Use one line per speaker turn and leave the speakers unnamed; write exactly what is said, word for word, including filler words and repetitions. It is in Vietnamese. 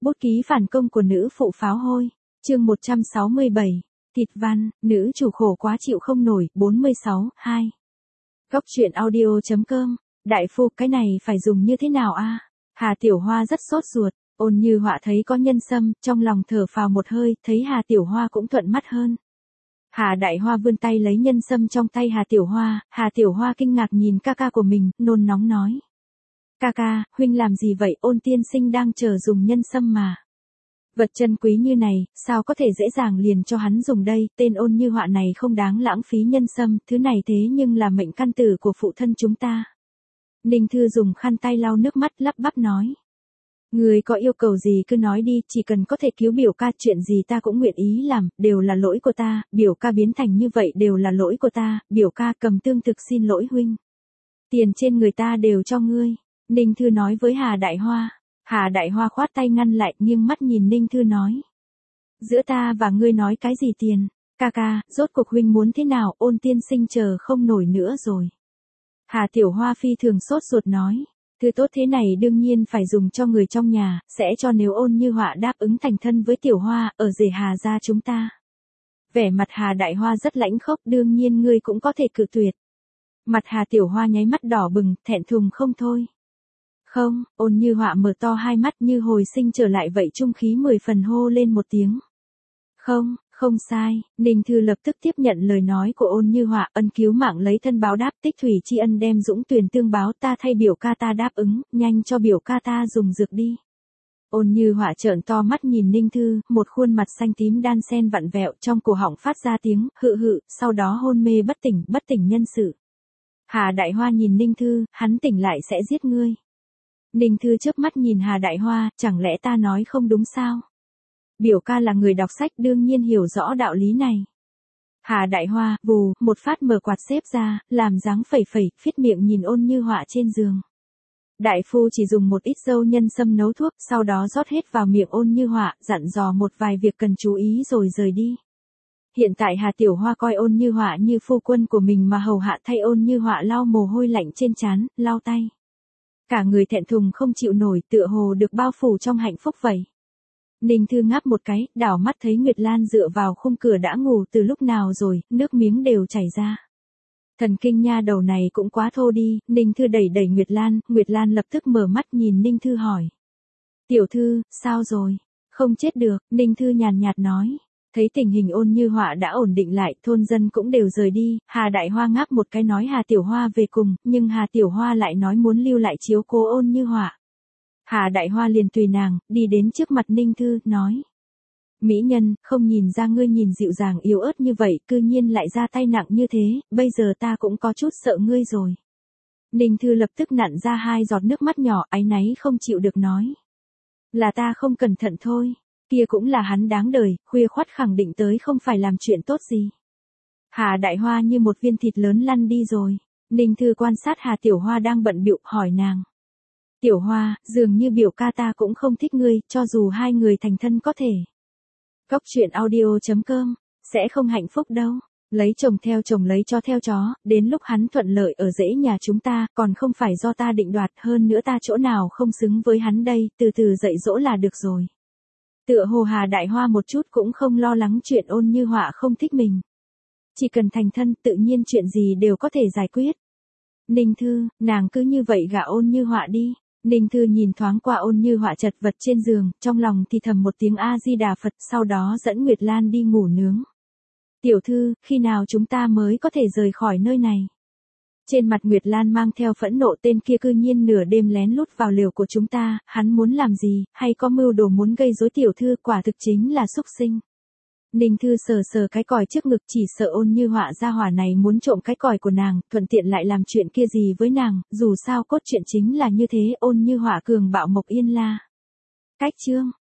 Bút ký phản công của nữ phụ pháo hôi. Chương một trăm sáu mươi bảy. Thịt văn, nữ chủ khổ quá chịu không nổi. bốn mươi sáu, hai. Góc truyện audio chấm com. Đại phu, cái này phải dùng như thế nào a? Hà Tiểu Hoa rất sốt ruột. Ôn Như Họa thấy có nhân sâm, trong lòng thở phào một hơi, thấy Hà Tiểu Hoa cũng thuận mắt hơn. Hà Đại Hoa vươn tay lấy nhân sâm trong tay Hà Tiểu Hoa, Hà Tiểu Hoa kinh ngạc nhìn ca ca của mình, nôn nóng nói. Ca ca, huynh làm gì vậy, Ôn tiên sinh đang chờ dùng nhân sâm mà. Vật chân quý như này, sao có thể dễ dàng liền cho hắn dùng đây, tên Ôn Như Họa này không đáng lãng phí nhân sâm, thứ này thế nhưng là mệnh căn tử của phụ thân chúng ta. Ninh Thư dùng khăn tay lau nước mắt lắp bắp nói. Người có yêu cầu gì cứ nói đi, chỉ cần có thể cứu biểu ca, chuyện gì ta cũng nguyện ý làm, đều là lỗi của ta, biểu ca biến thành như vậy đều là lỗi của ta, biểu ca cầm tương thực xin lỗi huynh. Tiền trên người ta đều cho ngươi, Ninh Thư nói với Hà Đại Hoa. Hà Đại Hoa khoát tay ngăn lại, nghiêng mắt nhìn Ninh Thư nói. Giữa ta và ngươi nói cái gì tiền, ca ca, rốt cuộc huynh muốn thế nào, Ôn tiên sinh chờ không nổi nữa rồi. Hà Tiểu Hoa phi thường sốt ruột nói. Thứ tốt thế này đương nhiên phải dùng cho người trong nhà, sẽ cho nếu Ôn Như Họa đáp ứng thành thân với Tiểu Hoa, ở rể Hà gia chúng ta. Vẻ mặt Hà Đại Hoa rất lãnh khốc, đương nhiên ngươi cũng có thể cự tuyệt. Mặt Hà Tiểu Hoa nháy mắt đỏ bừng, thẹn thùng không thôi. Không, Ôn Như Họa mở to hai mắt như hồi sinh trở lại vậy, trung khí mười phần hô lên một tiếng. Không, không sai, Ninh Thư lập tức tiếp nhận lời nói của Ôn Như Họa, ân cứu mạng lấy thân báo đáp, tích thủy tri ân đem dũng tuyền tương báo, ta thay biểu ca ta đáp ứng, nhanh cho biểu ca ta dùng dược đi. Ôn Như Họa trợn to mắt nhìn Ninh Thư, một khuôn mặt xanh tím đan sen vặn vẹo, trong cổ họng phát ra tiếng hự hự, sau đó hôn mê bất tỉnh, bất tỉnh nhân sự. Hà Đại Hoa nhìn Ninh Thư, hắn tỉnh lại sẽ giết ngươi. Ninh Thư chớp mắt nhìn Hà Đại Hoa, chẳng lẽ ta nói không đúng sao? Biểu ca là người đọc sách đương nhiên hiểu rõ đạo lý này. Hà Đại Hoa, vù, một phát mở quạt xếp ra, làm dáng phẩy phẩy, phít miệng nhìn Ôn Như Họa trên giường. Đại phu chỉ dùng một ít dâu nhân sâm nấu thuốc, sau đó rót hết vào miệng Ôn Như Họa, dặn dò một vài việc cần chú ý rồi rời đi. Hiện tại Hà Tiểu Hoa coi Ôn Như Họa như phu quân của mình mà hầu hạ, thay Ôn Như Họa lau mồ hôi lạnh trên trán, lau tay. Cả người thẹn thùng không chịu nổi, tựa hồ được bao phủ trong hạnh phúc vậy. Ninh Thư ngáp một cái, đảo mắt thấy Nguyệt Lan dựa vào khung cửa đã ngủ từ lúc nào rồi, nước miếng đều chảy ra. Thần kinh nha đầu này cũng quá thô đi, Ninh Thư đẩy đẩy Nguyệt Lan, Nguyệt Lan lập tức mở mắt nhìn Ninh Thư hỏi. Tiểu Thư, sao rồi? Không chết được, Ninh Thư nhàn nhạt nói. Thấy tình hình Ôn Như Họa đã ổn định lại, thôn dân cũng đều rời đi, Hà Đại Hoa ngáp một cái nói Hà Tiểu Hoa về cùng, nhưng Hà Tiểu Hoa lại nói muốn lưu lại chiếu cố Ôn Như Họa. Hà Đại Hoa liền tùy nàng, đi đến trước mặt Ninh Thư, nói. Mỹ nhân, không nhìn ra ngươi nhìn dịu dàng yếu ớt như vậy, cư nhiên lại ra tay nặng như thế, bây giờ ta cũng có chút sợ ngươi rồi. Ninh Thư lập tức nặn ra hai giọt nước mắt nhỏ, áy náy không chịu được nói. Là ta không cẩn thận thôi, kia cũng là hắn đáng đời, khuya khoắt khẳng định tới không phải làm chuyện tốt gì. Hà Đại Hoa như một viên thịt lớn lăn đi rồi, Ninh Thư quan sát Hà Tiểu Hoa đang bận bịu, hỏi nàng. Tiểu Hoa, dường như biểu ca ta cũng không thích ngươi, cho dù hai người thành thân có thể. Góc truyện audio chấm com, sẽ không hạnh phúc đâu. Lấy chồng theo chồng lấy chó theo chó, đến lúc hắn thuận lợi ở rễ nhà chúng ta, còn không phải do ta định đoạt, hơn nữa ta chỗ nào không xứng với hắn đây, từ từ dạy dỗ là được rồi. Tựa hồ Hà Đại Hoa một chút cũng không lo lắng chuyện Ôn Như Họa không thích mình. Chỉ cần thành thân, tự nhiên chuyện gì đều có thể giải quyết. Ninh Thư, nàng cứ như vậy gả Ôn Như Họa đi. Ninh Thư nhìn thoáng qua Ôn Như Họa chật vật trên giường, trong lòng thì thầm một tiếng A-di-đà Phật, sau đó dẫn Nguyệt Lan đi ngủ nướng. Tiểu Thư, khi nào chúng ta mới có thể rời khỏi nơi này? Trên mặt Nguyệt Lan mang theo phẫn nộ, tên kia cư nhiên nửa đêm lén lút vào lều của chúng ta, hắn muốn làm gì, hay có mưu đồ muốn gây rối Tiểu Thư, quả thực chính là xúc sinh. Ninh Thư sờ sờ cái còi trước ngực, chỉ sợ Ôn Như Họa gia hỏa này muốn trộm cái còi của nàng, thuận tiện lại làm chuyện kia gì với nàng, dù sao cốt truyện chính là như thế, Ôn Như Họa cường bạo Mộc Yên La. Cách chương